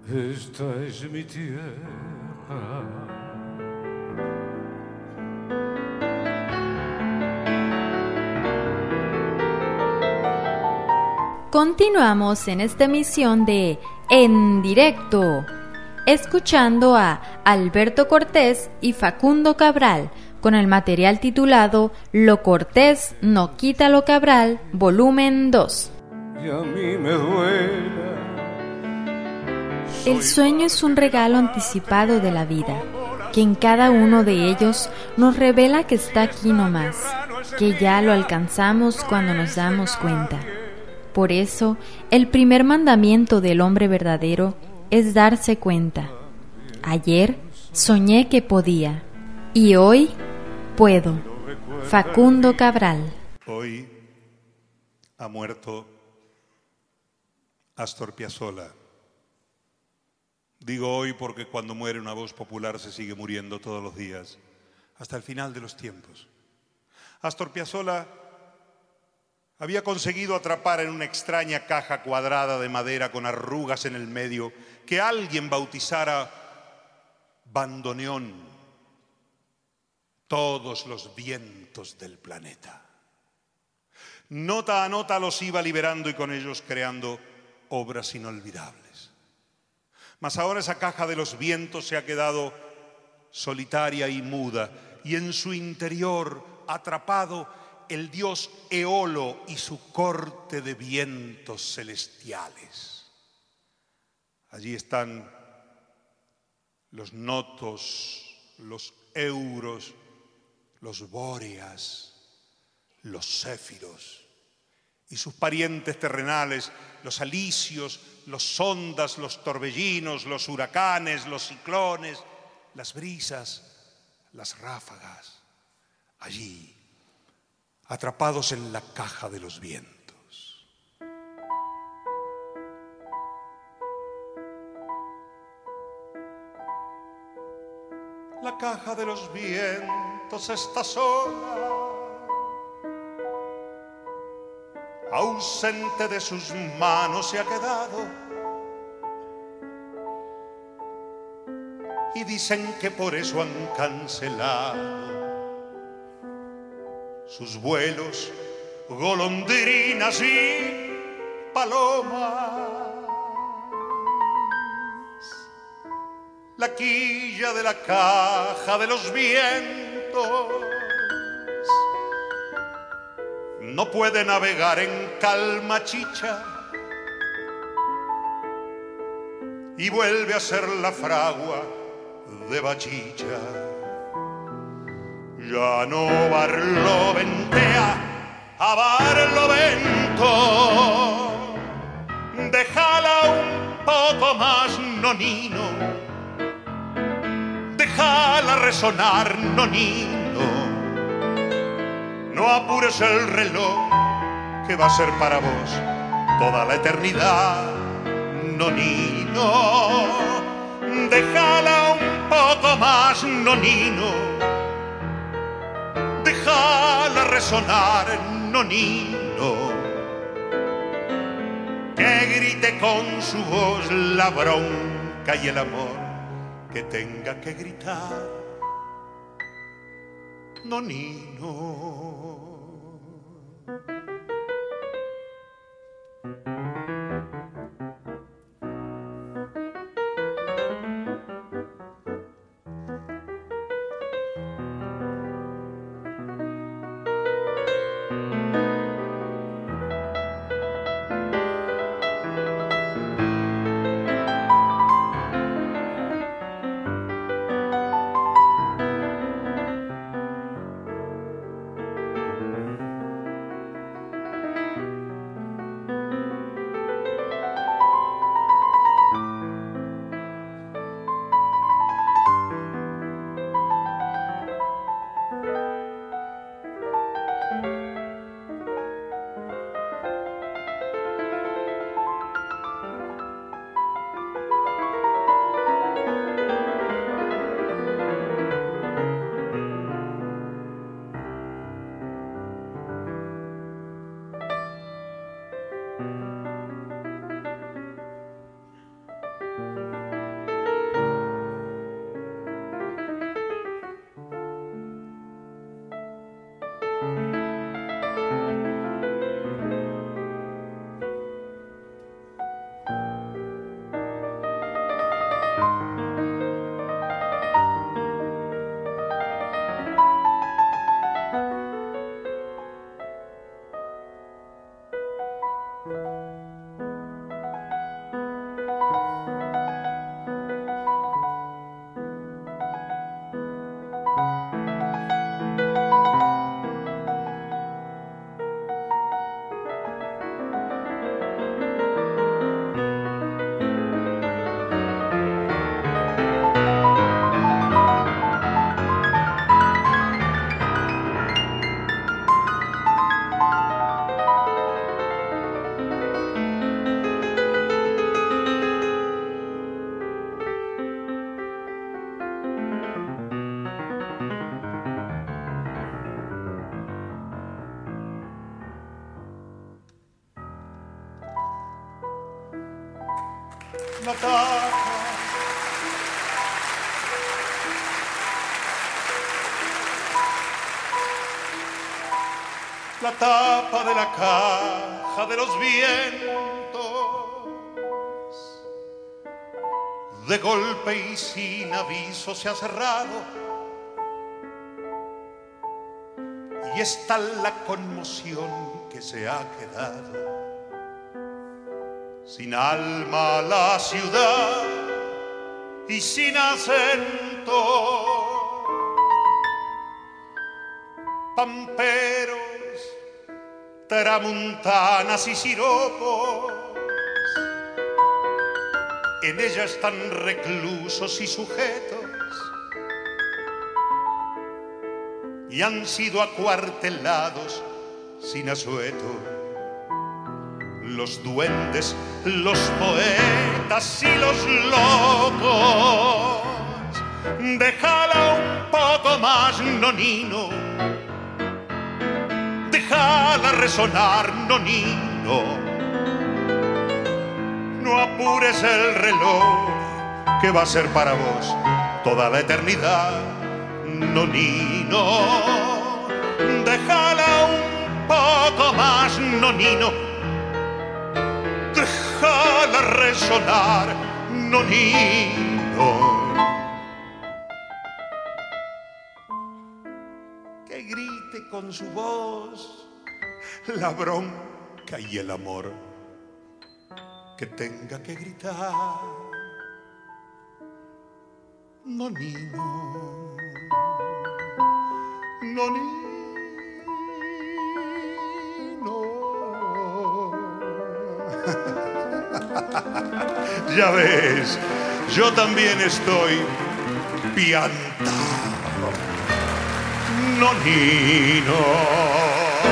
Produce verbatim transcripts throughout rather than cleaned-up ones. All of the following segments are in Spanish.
Esta es mi tierra. Continuamos en esta emisión de En Directo, escuchando a Alberto Cortés y Facundo Cabral con el material titulado Lo Cortés no quita lo Cabral, volumen dos. Y a mí me duela. El sueño es un regalo anticipado de la vida, que en cada uno de ellos nos revela que está aquí nomás, que ya lo alcanzamos cuando nos damos cuenta. Por eso, el primer mandamiento del hombre verdadero es darse cuenta. Ayer soñé que podía, y hoy puedo. Facundo Cabral. Hoy ha muerto Astor Piazzolla. Digo hoy porque cuando muere una voz popular se sigue muriendo todos los días, hasta el final de los tiempos. Astor Piazzolla había conseguido atrapar en una extraña caja cuadrada de madera con arrugas en el medio que alguien bautizara bandoneón todos los vientos del planeta. Nota a nota los iba liberando y con ellos creando obras inolvidables. Mas ahora esa caja de los vientos se ha quedado solitaria y muda, y en su interior atrapado el dios Eolo y su corte de vientos celestiales. Allí están los notos, los euros, los bóreas, los céfiros y sus parientes terrenales, los alisios, los sondas, los torbellinos, los huracanes, los ciclones, las brisas, las ráfagas, allí, atrapados en la caja de los vientos. La caja de los vientos está sola, ausente de sus manos se ha quedado, y dicen que por eso han cancelado sus vuelos golondrinas y palomas. La quilla de la caja de los vientos no puede navegar en calma chicha y vuelve a ser la fragua de Bachicha. Ya no Barloventea a Barlovento, déjala un poco más, nonino, déjala resonar, nonino. No apures el reloj, que va a ser para vos toda la eternidad, nonino. Déjala un poco más, nonino. Déjala resonar, nonino. Que grite con su voz la bronca y el amor que tenga que gritar, nonino. la tapa, la tapa de la caja de los vientos, de golpe y sin aviso se ha cerrado. Y está la conmoción que se ha quedado. Sin alma la ciudad y sin acento. Pamperos, tramuntanas y siropos. En ella están reclusos y sujetos. Y han sido acuartelados sin asueto. Los duendes, los poetas y los locos. Déjala un poco más, nonino. Déjala resonar, nonino. No apures el reloj, que va a ser para vos toda la eternidad. Nonino, déjala un poco más, nonino. Déjala resonar, nonino. Que grite con su voz la bronca y el amor. Que tenga que gritar, nonino. Nonino. Ya ves, yo también estoy piantado, nonino.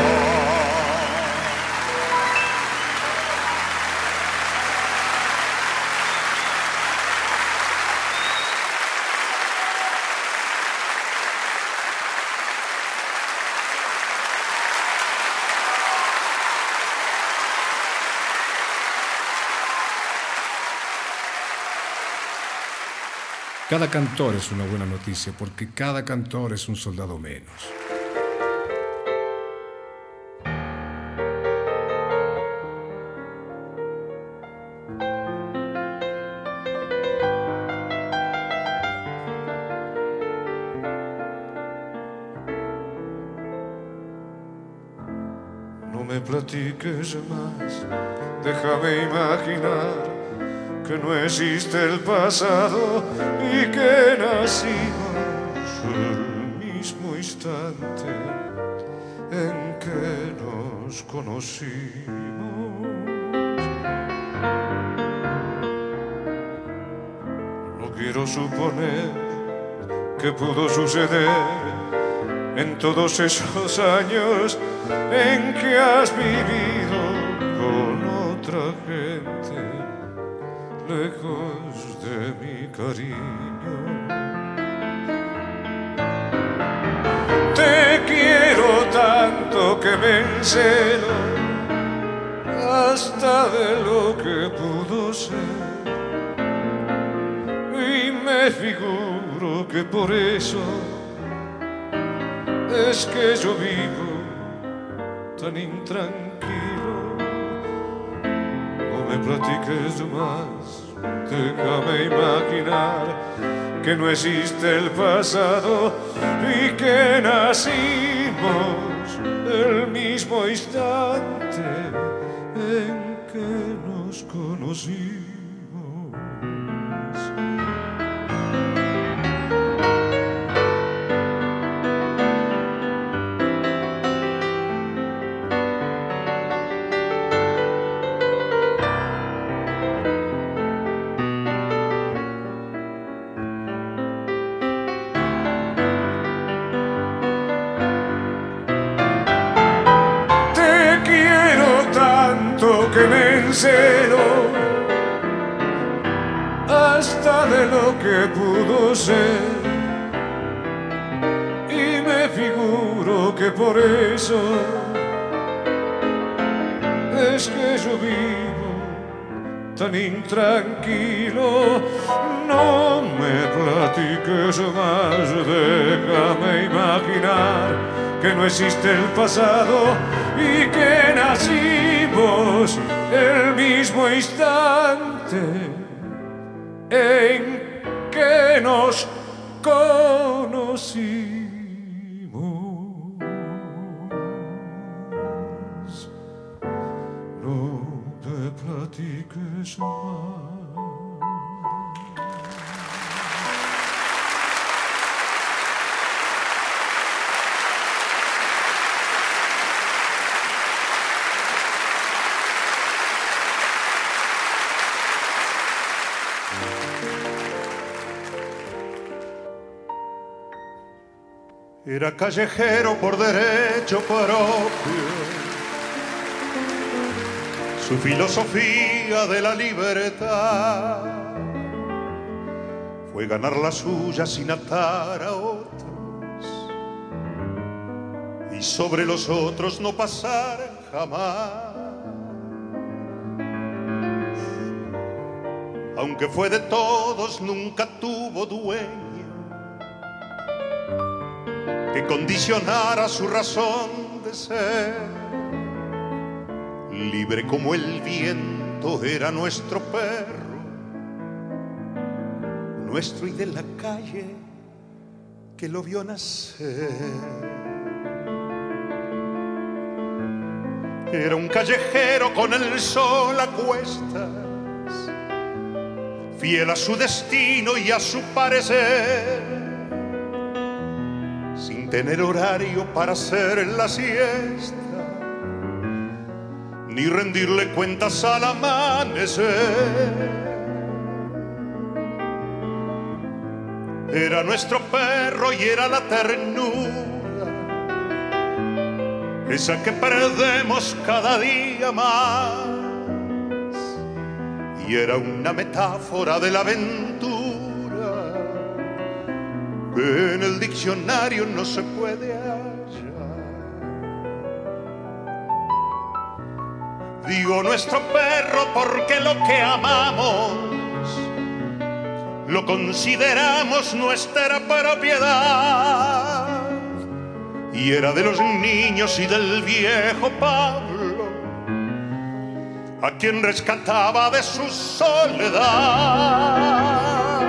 Cada cantor es una buena noticia porque cada cantor es un soldado menos. No me platiques más, déjame imaginar que no existe el pasado y que nacimos el mismo instante en que nos conocimos. No quiero suponer que pudo suceder en todos esos años en que has vivido con otra gente, lejos de mi cariño. Te quiero tanto que me encelo hasta de lo que pudo ser. Y me figuro que por eso es que yo vivo tan intranquilo. No me platiques más, déjame imaginar que no existe el pasado y que nacimos el mismo instante en que nos conocimos. Que me encelo hasta de lo que pudo ser y me figuro que por eso es que yo vivo tan intranquilo. No me platiques más, déjame imaginar que no existe el pasado y que nacimos el mismo instante en que nos conocimos. No te platiques más. Era callejero por derecho propio, su filosofía de la libertad fue ganar la suya sin atar a otros y sobre los otros no pasar jamás. Aunque fue de todos, nunca tuvo dueño que condicionara su razón de ser. Libre como el viento era nuestro perro, nuestro y de la calle que lo vio nacer. Era un callejero con el sol a cuestas, fiel a su destino y a su parecer, sin tener horario para hacer la siesta, ni rendirle cuentas al amanecer. Era nuestro perro y era la ternura, esa que perdemos cada día más, y era una metáfora de la aventura que en el diccionario no se puede hallar. Digo nuestro perro porque lo que amamos lo consideramos nuestra propiedad, y era de los niños y del viejo Pablo, a quien rescataba de su soledad.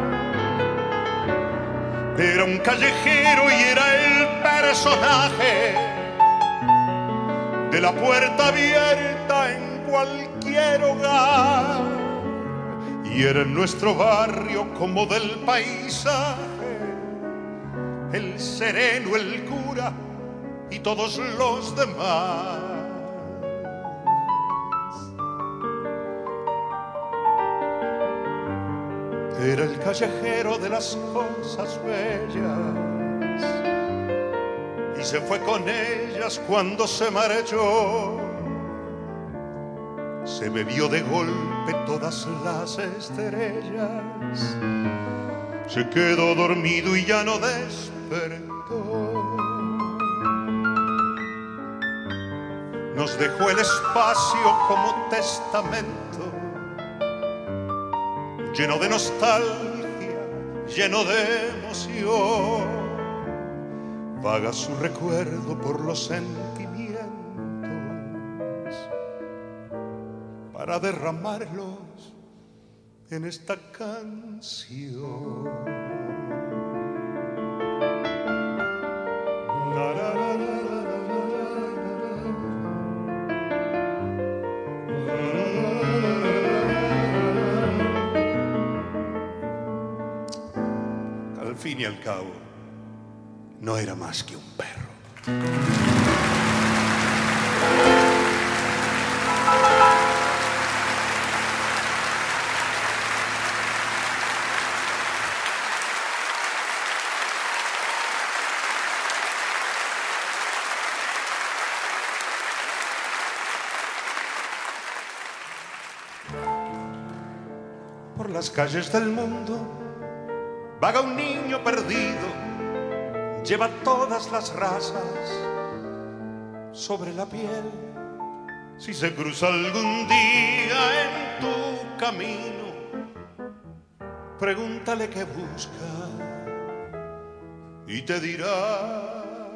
Era un callejero y era el personaje de la puerta abierta en cualquier hogar, y era en nuestro barrio como del paisaje el sereno, el cura y todos los demás. Era el callejero de las cosas bellas y se fue con ellas cuando se marchó. Se bebió de golpe todas las estrellas, se quedó dormido y ya no despertó. Nos dejó el espacio como testamento, lleno de nostalgia, lleno de emoción. Vaga su recuerdo por los sentimientos para derramarlos en esta canción. La, la, la, la, al fin y al cabo, no era más que un perro. Por las calles del mundo vaga un niño perdido, lleva todas las razas sobre la piel. Si se cruza algún día en tu camino, pregúntale qué busca y te dirá.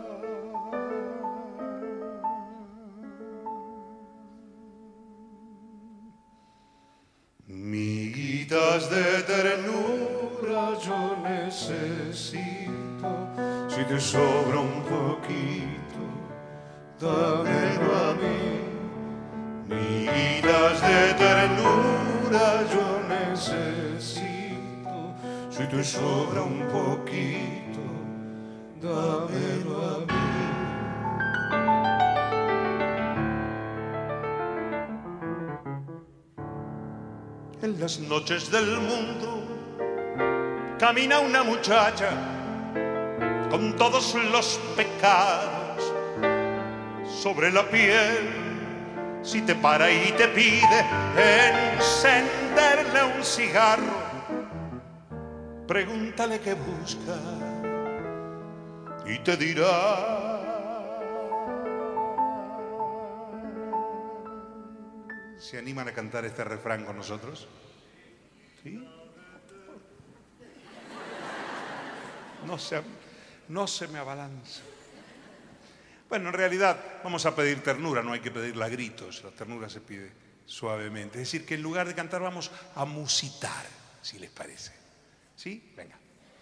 Miguitas de ternura yo necesito, si te sobra un poquito, dámelo a mí. Miguitas de ternura yo necesito, si te sobra un poquito, dámelo a mí. En las noches del mundo camina una muchacha con todos los pecados sobre la piel. Si te para y te pide encenderle un cigarro, pregúntale qué busca y te dirá. ¿Se animan a cantar este refrán con nosotros? ¿Sí? No se, no se me abalanza. Bueno, en realidad vamos a pedir ternura, no hay que pedirla a gritos, la ternura se pide suavemente. Es decir, que en lugar de cantar vamos a musitar, si les parece. ¿Sí? Venga.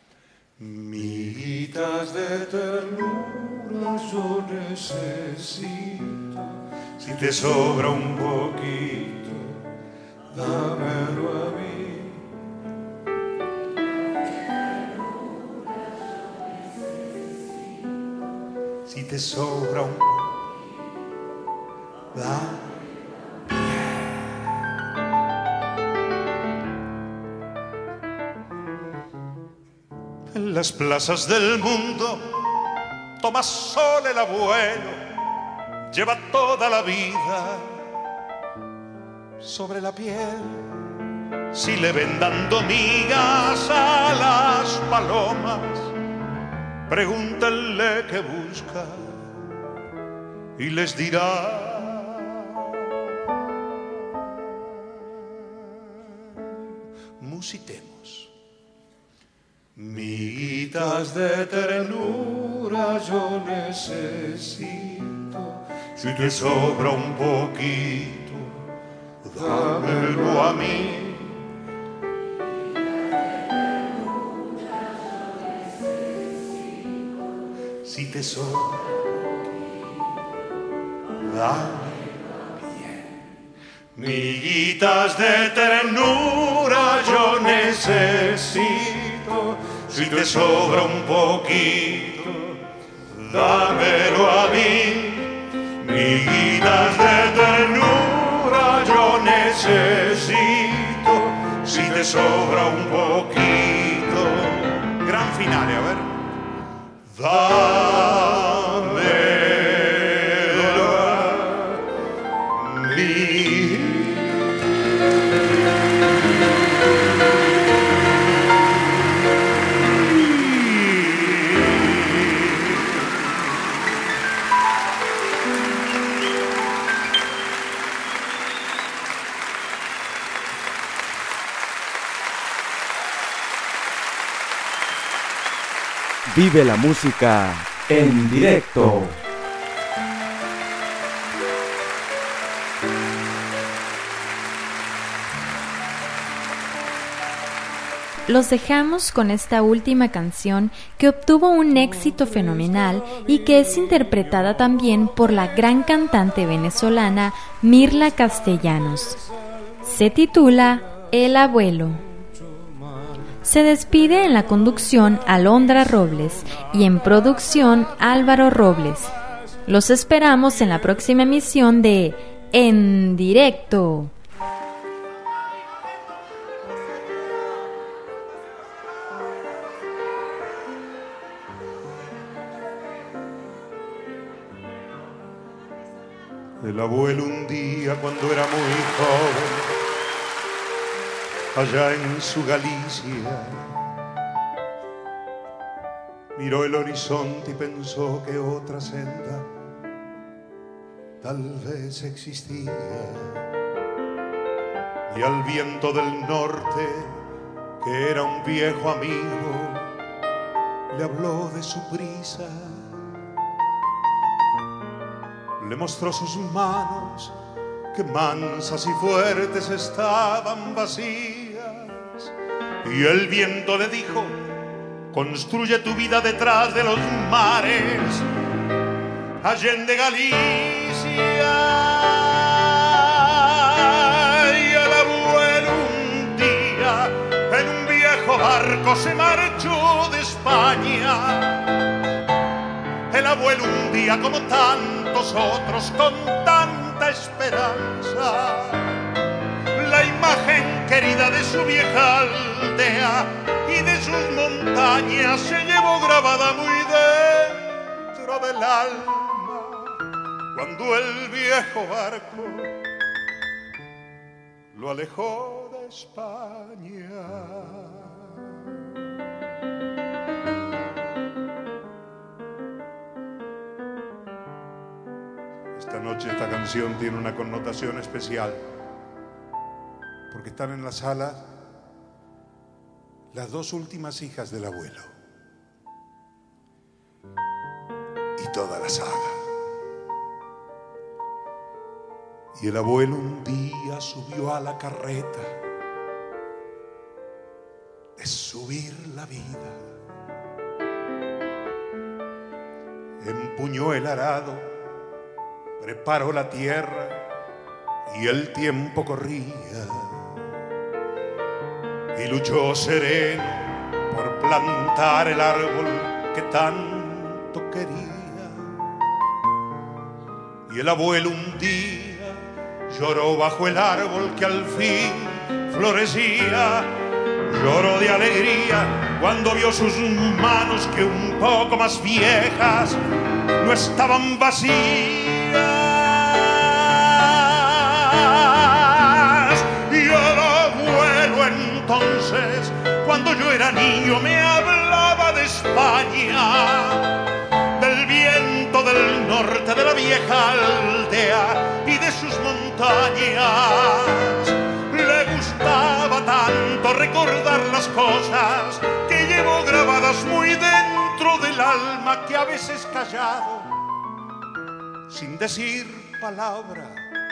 Miguitas de ternura yo necesito, si te sobra un poquito, dámelo a mí. Si te sobra un poquito, dámelo. En las plazas del mundo toma sol el abuelo, lleva toda la vida sobre la piel. Si le ven dando migas a las palomas, pregúntenle qué busca y les dirá. Musitemos. Miguitas de ternura yo necesito, si te sobra un poquito, dámelo a mí. Si te sobra un poquito, dámelo a mí. Miguitas de ternura yo necesito, si te sobra un poquito, dámelo a mí. Miguitas de ternura yo necesito, si te sobra un poquito. Gran finale, a ver. Dámelo a mí. Vive la música en directo. Los dejamos con esta última canción que obtuvo un éxito fenomenal y que es interpretada también por la gran cantante venezolana Mirla Castellanos. Se titula El Abuelo. Se despide en la conducción Alondra Robles y en producción Álvaro Robles. Los esperamos en la próxima emisión de En Directo. El abuelo un día cuando era muy joven, allá en su Galicia, miró el horizonte y pensó que otra senda tal vez existía. y al viento del norte, que era un viejo amigo, le habló de su prisa. Le mostró sus manos, que mansas y fuertes estaban vacías. Y el viento le dijo: construye tu vida detrás de los mares, allende Galicia. Y el abuelo un día en un viejo barco se marchó de España. El abuelo un día, como tantos otros, con tanta esperanza, la imagen querida de su vieja aldea y de sus montañas se llevó grabada muy dentro del alma, cuando el viejo barco lo alejó de España. Esta noche esta canción tiene una connotación especial, porque están en la sala las dos últimas hijas del abuelo y toda la saga. Y el abuelo un día subió a la carreta de subir la vida, empuñó el arado, preparó la tierra y el tiempo corría, y luchó sereno por plantar el árbol que tanto quería. Y el abuelo un día lloró bajo el árbol que al fin florecía. Lloró de alegría cuando vio sus manos, que un poco más viejas no estaban vacías. Entonces, cuando yo era niño, me hablaba de España, del viento del norte, de la vieja aldea y de sus montañas. Le gustaba tanto recordar las cosas que llevo grabadas muy dentro del alma, que a veces callado, sin decir palabra,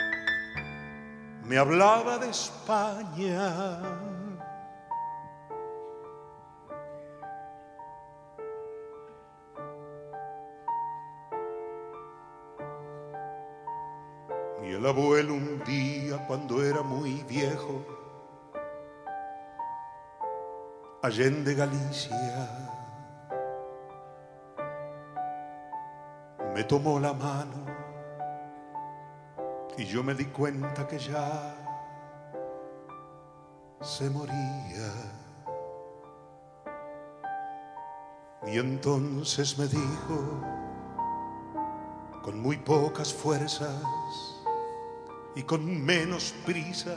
me hablaba de España. Y el abuelo un día, cuando era muy viejo, allende Galicia, me tomó la mano y yo me di cuenta que ya se moría. Y entonces me dijo, con muy pocas fuerzas y con menos prisa: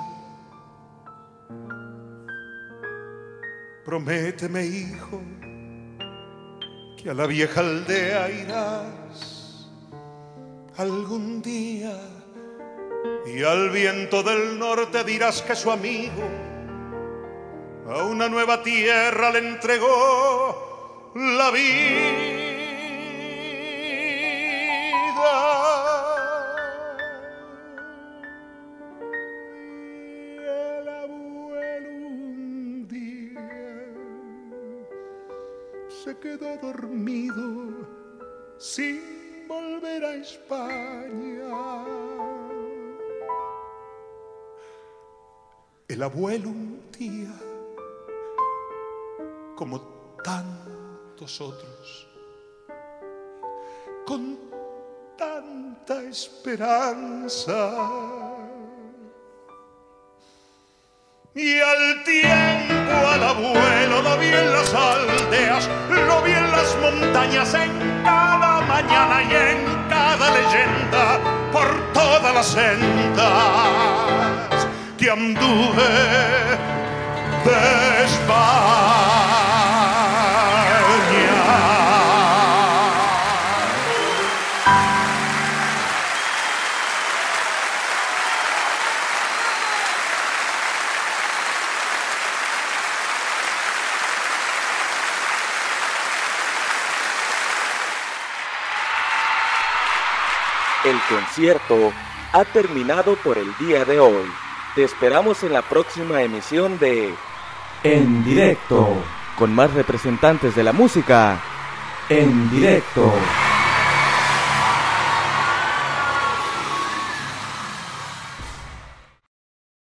prométeme, hijo, que a la vieja aldea irás algún día, y al viento del norte dirás que su amigo a una nueva tierra le entregó la vida. Se quedó dormido sin volver a España. El abuelo un día, como tantos otros, con tanta esperanza, y al tiempo al abuelo lo vi en las aldeas, lo vi en las montañas, en cada mañana y en cada leyenda, por todas las sendas que anduve de España. El concierto ha terminado por el día de hoy. Te esperamos en la próxima emisión de En Directo, con más representantes de la música en directo.